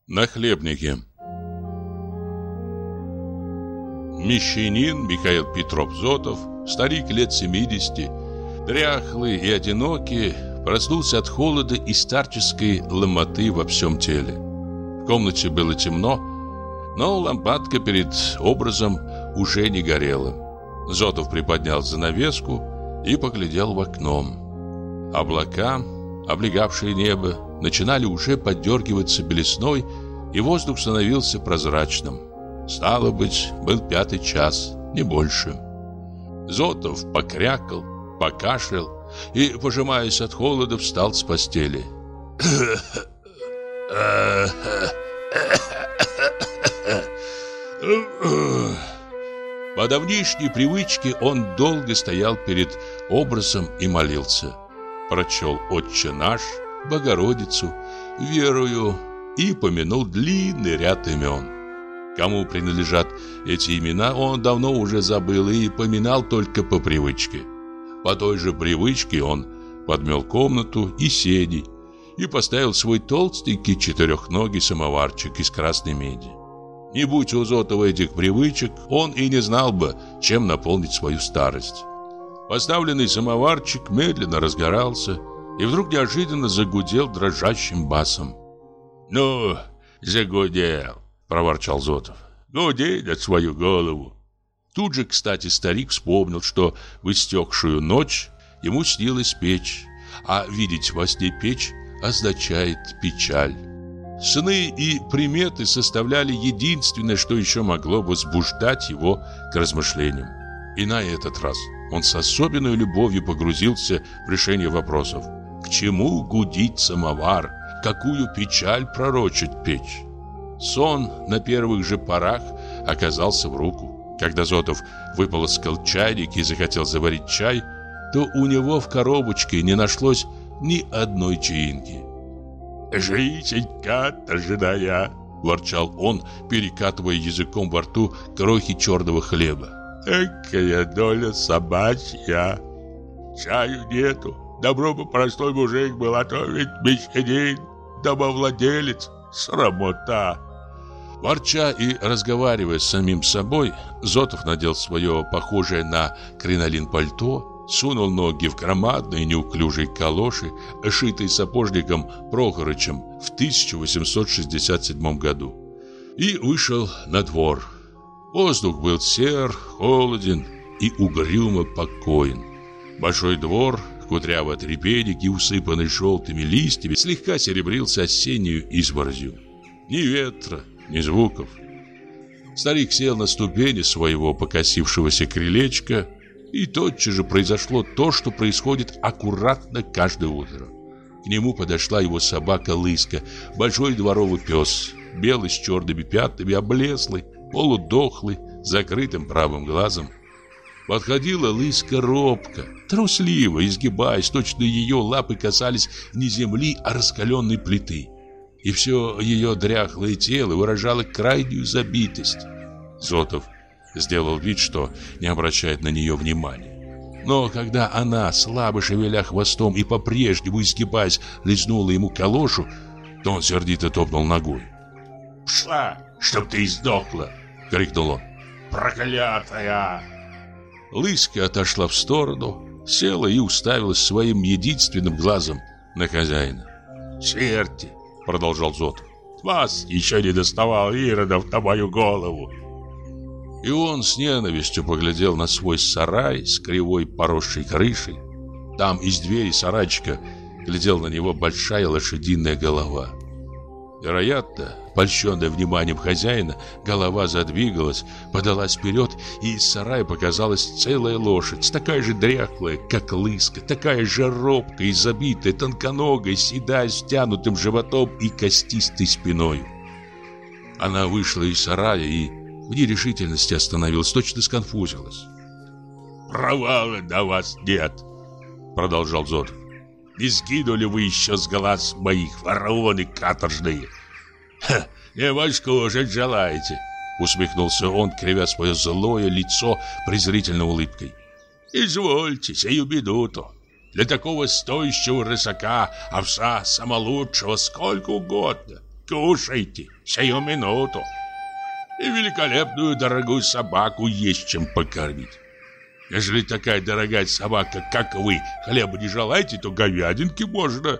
Нахлебники. Мещанин Михаил Петров Зотов, старик лет 70, дряхлый и одинокий, проснулся от холода и старческой ломоты во всем теле. В комнате было темно, но лампадка перед образом уже не горела. Зотов приподнял занавеску и поглядел в окно. Облака, облегавшие небо, начинали уже подергиваться белесной, и воздух становился прозрачным. Стало быть, был 5-й час, не больше. Зотов покрякал, покашлял и, пожимаясь от холода, встал с постели. По давнишней привычке он долго стоял перед образом и молился. Прочел «Отче наш», «Богородицу», «Верую» и помянул длинный ряд имен. Кому принадлежат эти имена, он давно уже забыл и поминал только по привычке. По той же привычке он подмел комнату и сени и поставил свой толстенький четырехногий самоварчик из красной меди. Не будь у Зотова этих привычек, он и не знал бы, чем наполнить свою старость. Поставленный самоварчик медленно разгорался и вдруг неожиданно загудел дрожащим басом. «Ну, загудел!» — проворчал Зотов. «Гуди на свою голову!» Тут же, кстати, старик вспомнил, что в истекшую ночь ему снилась печь, а видеть во сне печь означает печаль. Сны и приметы составляли единственное, что еще могло возбуждать его к размышлениям. И на этот раз он с особенной любовью погрузился в решение вопросов. К чему гудить самовар? Какую печаль пророчит печь? Сон на первых же порах оказался в руку. Когда Зотов выполоскал чайник и захотел заварить чай, то у него в коробочке не нашлось ни одной чаинки. «Жизнь-ка торженая!» – ворчал он, перекатывая языком во рту крохи черного хлеба. «Экая доля собачья! Чаю нету, добро бы простой мужик был, а то ведь мещанин, домовладелец, срамота!» Ворча и разговаривая с самим собой, Зотов надел свое похожее на кринолин пальто, сунул ноги в громадные неуклюжие калоши, шитые сапожником Прохорычем в 1867 году, и вышел на двор. Воздух был сер, холоден и угрюмо покоен. Большой двор, кудрявый от репейник и усыпанный желтыми листьями, слегка серебрился осеннюю изморозью. Ни ветра, ни звуков. Старик сел на ступени своего покосившегося крылечка, и тотчас же произошло то, что происходит аккуратно каждое утро. К нему подошла его собака Лыска, большой дворовый пес, белый с черными пятнами, облезлый, полудохлый, с закрытым правым глазом. Подходила Лыска робко, трусливо, изгибаясь, точно ее лапы касались не земли, а раскаленной плиты. И все ее дряхлое тело выражало крайнюю забитость. Зотов сделал вид, что не обращает на нее внимания. Но когда она, слабо шевеля хвостом и по-прежнему изгибаясь, лизнула ему калошу, то он сердито топнул ногой. «Пшла, чтоб ты издохла!» — крикнул он. «Проклятая!» Лыска отошла в сторону, села и уставилась своим единственным глазом на хозяина. «Черти!» — продолжал Зотов. «Вас еще не доставал иродов на мою голову!» И он с ненавистью поглядел на свой сарай с кривой поросшей крышей. Там из двери сарайчика глядела на него большая лошадиная голова. Вероятно, польщенная вниманием хозяина, голова задвигалась, подалась вперед, и из сарая показалась целая лошадь, такая же дряхлая, как Лыска, такая же робкая и забитая, тонконогая, седая, с тянутым животом и костистой спиной. Она вышла из сарая и в нерешительности остановилась, точно сконфузилась. «Провала на вас нет», — продолжал Зотов. «Не сгинули вы еще с глаз моих, вороны каторжные?» «Не воскушать желаете», — усмехнулся он, кривя свое злое лицо презрительной улыбкой. «Извольте, сию минуту. Для такого стоящего рысака овса самолучшего сколько угодно. Кушайте, сию минуту. И великолепную дорогую собаку есть чем покормить. Ежели такая дорогая собака, как вы, хлеба не желаете, то говядинки можно».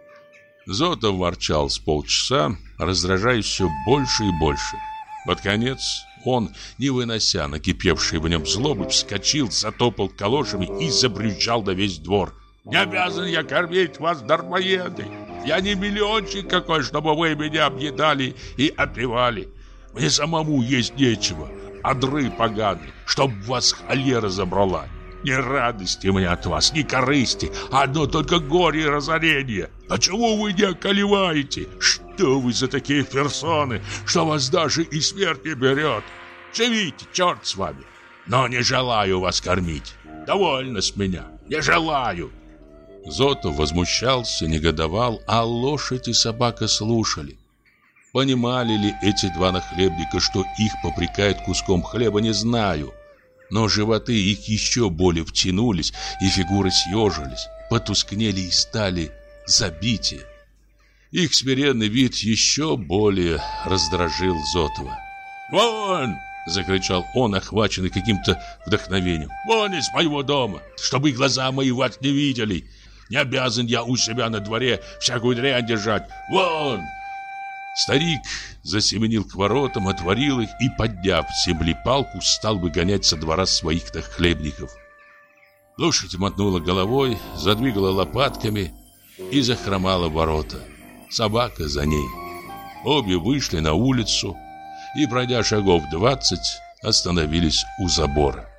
Зотов ворчал с полчаса, раздражаясь все больше и больше. Под конец он, не вынося накипевшей в нем злобы, вскочил, затопал калошами и забрючал на весь двор. «Не обязан я кормить вас, дармоеды! Я не миллиончик какой, чтобы вы меня объедали и опивали. Мне самому есть нечего, одры поганые, чтоб вас холера забрала. Ни радости мне от вас, ни корысти, одно только горе и разорение. Почему вы не околеваете? Что вы за такие персоны, что вас даже и смерть не берет? Живите, черт с вами, но не желаю вас кормить. Довольно с меня, не желаю». Зотов возмущался, негодовал, а лошадь и собака слушали. Понимали ли эти два нахлебника, что их попрекают куском хлеба, не знаю. Но животы их еще более втянулись, и фигуры съежились, потускнели и стали забитее. Их смиренный вид еще более раздражил Зотова. «Вон!» — закричал он, охваченный каким-то вдохновением. «Вон из моего дома, чтобы глаза мои вас не видели! Не обязан я у себя на дворе всякую дрянь держать! Вон!» Старик засеменил к воротам, отворил их и, подняв с земли палку, стал выгонять со двора своих нахлебников. Лошадь мотнула головой, задвигала лопатками и захромала в ворота. Собака за ней. Обе вышли на улицу и, пройдя шагов 20, остановились у забора.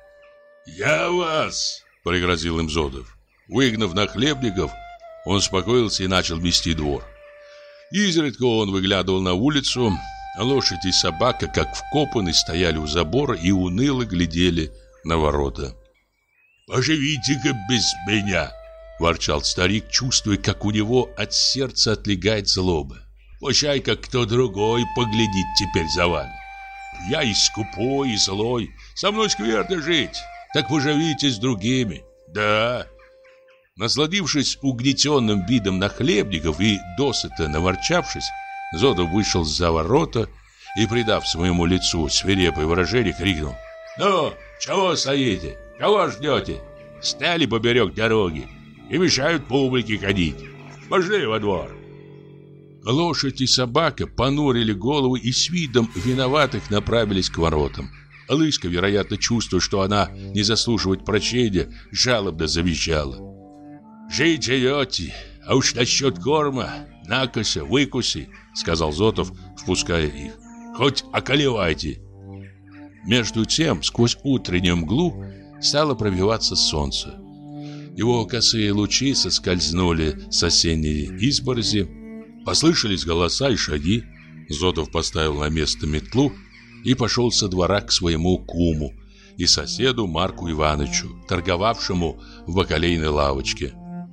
«Я вас!» — пригрозил им Зотов. Выгнав нахлебников, он успокоился и начал мести двор. Изредка он выглядывал на улицу, а лошадь и собака, как вкопанные, стояли у забора и уныло глядели на ворота. «Поживите-ка без меня!» — ворчал старик, чувствуя, как у него от сердца отлегает злоба. «Пущай, как кто другой поглядит теперь за вами. Я и скупой, и злой, со мной скверно жить, так поживите с другими, да». Насладившись угнетенным видом нахлебников и досыта наворчавшись, Зотов вышел за ворота и, придав своему лицу свирепое выражение, крикнул: «Ну, чего стоите? Кого ждете? Стали поперек дороги и мешают публике ходить. Пошли во двор». Лошадь и собака понурили головы и с видом виноватых направились к воротам. Лыжка, вероятно, чувствуя, что она не заслуживает прощения, жалобно завизжала. «Жить живете, а уж насчет корма накося, выкуси», — сказал Зотов, впуская их. «Хоть околевайте». Между тем, сквозь утреннюю мглу стало пробиваться солнце. Его косые лучи соскользнули с осенней изморози. Послышались голоса и шаги. Зотов поставил на место метлу и пошел со двора к своему куму и соседу Марку Ивановичу, торговавшему в бакалейной лавочке.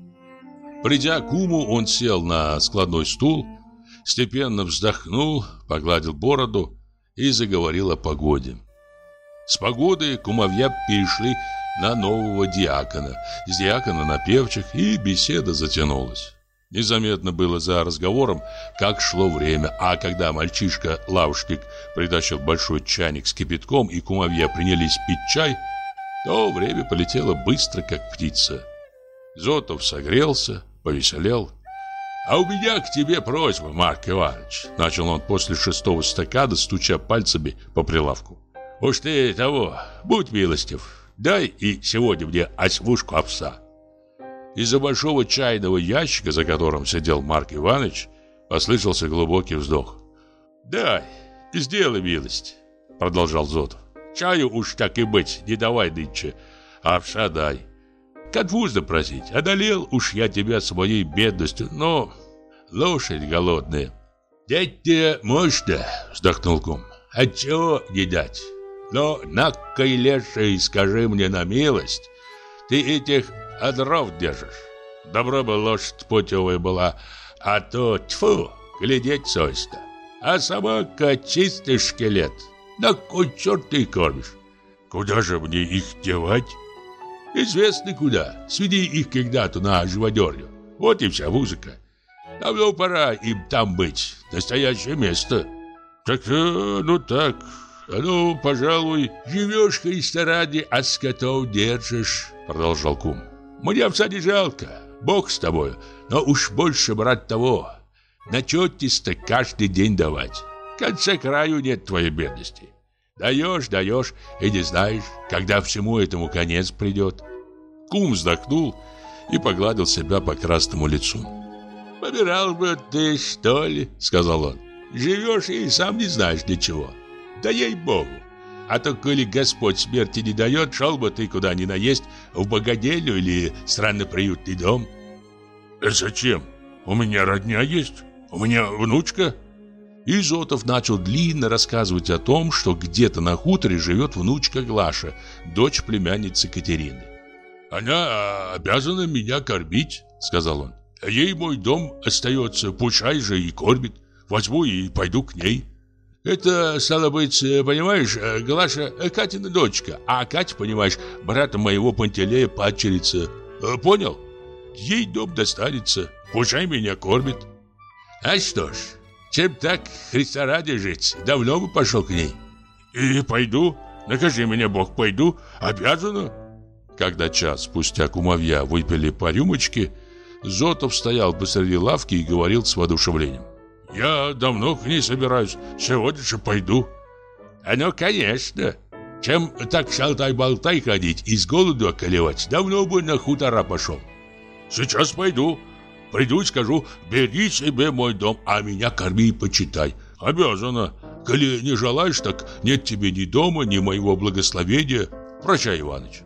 Придя к куму, он сел на складной стул, степенно вздохнул, погладил бороду и заговорил о погоде. С погоды кумовья перешли на нового диакона, с диакона на певчих, и беседа затянулась. Незаметно было за разговором, как шло время, а когда мальчишка-лавочник притащил большой чайник с кипятком и кумовья принялись пить чай, то время полетело быстро, как птица. Зотов согрелся, повеселел. «А у меня к тебе просьба, Марк Иванович», — начал он после 6-го стакана, стуча пальцами по прилавку. «Уж ты того, будь милостив, дай и сегодня мне осьмушку овса». Из-за большого чайного ящика, за которым сидел Марк Иванович, послышался глубокий вздох. «Дай, сделай милость», — продолжал Зотов. «Чаю уж так и быть, не давай нынче, а овса дай. Конфузно просить, одолел уж я тебя своей бедностью, но лошадь голодная». «Дать-то можно», — вздохнул кум, — «отчего не дать? Но на-ка, леший, скажи мне на милость, ты этих одров держишь. Добро бы лошадь путевая была, а то, тьфу, глядеть совестно. А собака чистый шкелет, на кой черт ты кормишь? Куда же мне их девать? Известно куда, сведи их когда-то на живодерню. Вот и вся музыка. Давно пора им там быть. Настоящее место. Так, ну так. Ну, пожалуй, живешь в ресторане, а скотов держишь, продолжал кум. Мне овца не жалко, бог с тобой, но уж больше, брат, того. На чётисто каждый день давать. Конца краю нет твоей бедности. Даешь и не знаешь, когда всему этому конец придет. Кум вздохнул и погладил себя по красному лицу. «Помирал бы ты, что ли?» — сказал он. «Живешь и сам не знаешь ничего. Да ей-богу! А то, коли Господь смерти не дает, шел бы ты куда ни наесть, в богадельню или странноприютный дом». «Зачем? У меня родня есть, у меня внучка». И Зотов начал длинно рассказывать о том, что где-то на хуторе живет внучка Глаша, дочь племянницы Катерины. «Она обязана меня кормить», — сказал он. «Ей мой дом остается, пущай же и кормит. Возьму и пойду к ней». «Это, стало быть, понимаешь, Глаша Катина дочка, а Катя, понимаешь, брата моего Пантелея падчерица. Понял? Ей дом достанется, пущай меня кормит». «А что ж, чем так, Христа ради жить, давно бы пошел к ней». «И пойду, накажи меня Бог, пойду, обязана». Когда час спустя кумовья выпили по рюмочке, Зотов стоял посреди лавки и говорил с воодушевлением. «Я давно к ней собираюсь, сегодня же пойду». «Ну, конечно. Чем так шалтай-болтай ходить и с голоду околевать, давно бы на хутора пошел». «Сейчас пойду. Приду и скажу, бери себе мой дом, а меня корми и почитай. Обязана. Коли не желаешь, так нет тебе ни дома, ни моего благословения. Прощай, Иваныч».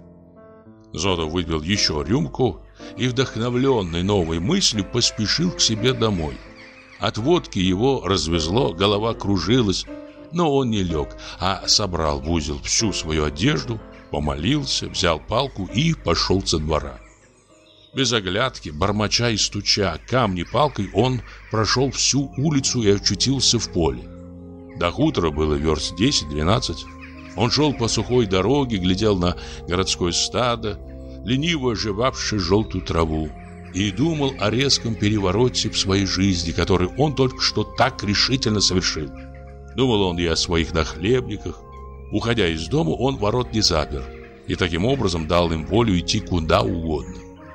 Зотов выпил еще рюмку и, вдохновленный новой мыслью, поспешил к себе домой. От водки его развезло, голова кружилась, но он не лег, а собрал в узел всю свою одежду, помолился, взял палку и пошел со двора. Без оглядки, бормоча и стуча камни палкой, он прошел всю улицу и очутился в поле. До хутора было верст 10-12. Он шел по сухой дороге, глядел на городское стадо, лениво оживавшее желтую траву, и думал о резком перевороте в своей жизни, который он только что так решительно совершил. Думал он и о своих нахлебниках. Уходя из дома, он ворот не запер, и таким образом дал им волю идти куда угодно.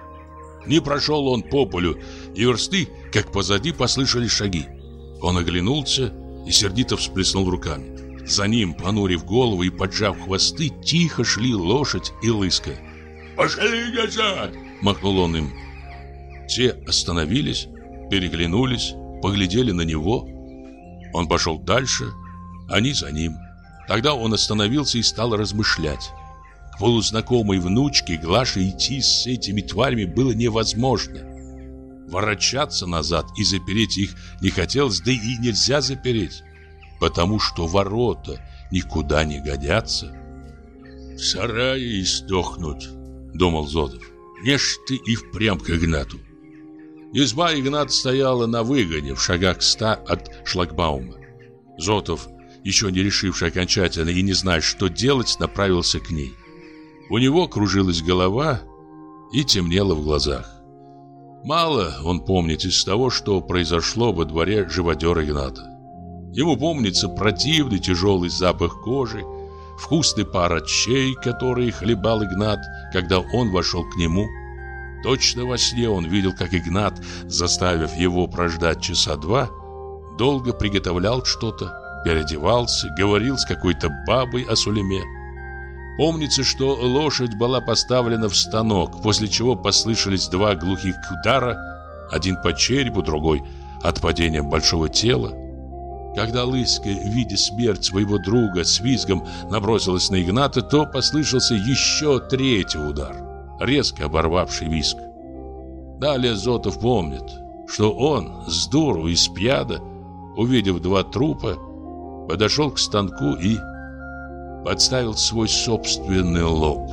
Не прошел он по полю и версты, как позади послышались шаги. Он оглянулся и сердито всплеснул руками. За ним, понурив голову и поджав хвосты, тихо шли лошадь и лыска. «Пошли назад!» — махнул он им. Те остановились, переглянулись, поглядели на него. Он пошел дальше, они за ним. Тогда он остановился и стал размышлять. К полузнакомой внучке Глаше идти с этими тварями было невозможно. Ворочаться назад и запереть их не хотелось, да и нельзя запереть, потому что ворота никуда не годятся. «В сарае издохнуть», — думал Зотов. «Не ж ты и впрямь к Игнату». Изба Игната стояла на выгоне в шагах 100 от шлагбаума. Зотов, еще не решивший окончательно и не зная, что делать, направился к ней. У него кружилась голова и темнело в глазах. Мало он помнит из того, что произошло во дворе живодера Игната. Ему помнится противный тяжелый запах кожи, вкусный пар отчей, который хлебал Игнат, когда он вошел к нему. Точно во сне он видел, как Игнат, заставив его прождать часа 2, долго приготовлял что-то, переодевался, говорил с какой-то бабой о Сулеме. Помнится, что лошадь была поставлена в станок, после чего послышались 2 глухих удара, один по черепу, другой от падения большого тела. Когда Лыска, видя смерть своего друга, с визгом набросилась на Игната, то послышался еще 3-й удар, резко оборвавший визг. Далее Зотов помнит, что он, с дуру и с пьяна, увидев 2 трупа, подошел к станку и подставил свой собственный лоб.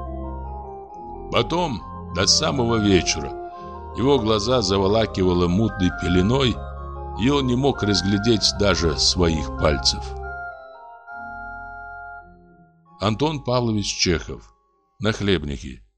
Потом, до самого вечера, его глаза заволакивало мутной пеленой, и он не мог разглядеть даже своих пальцев. Антон Павлович Чехов. Нахлебники.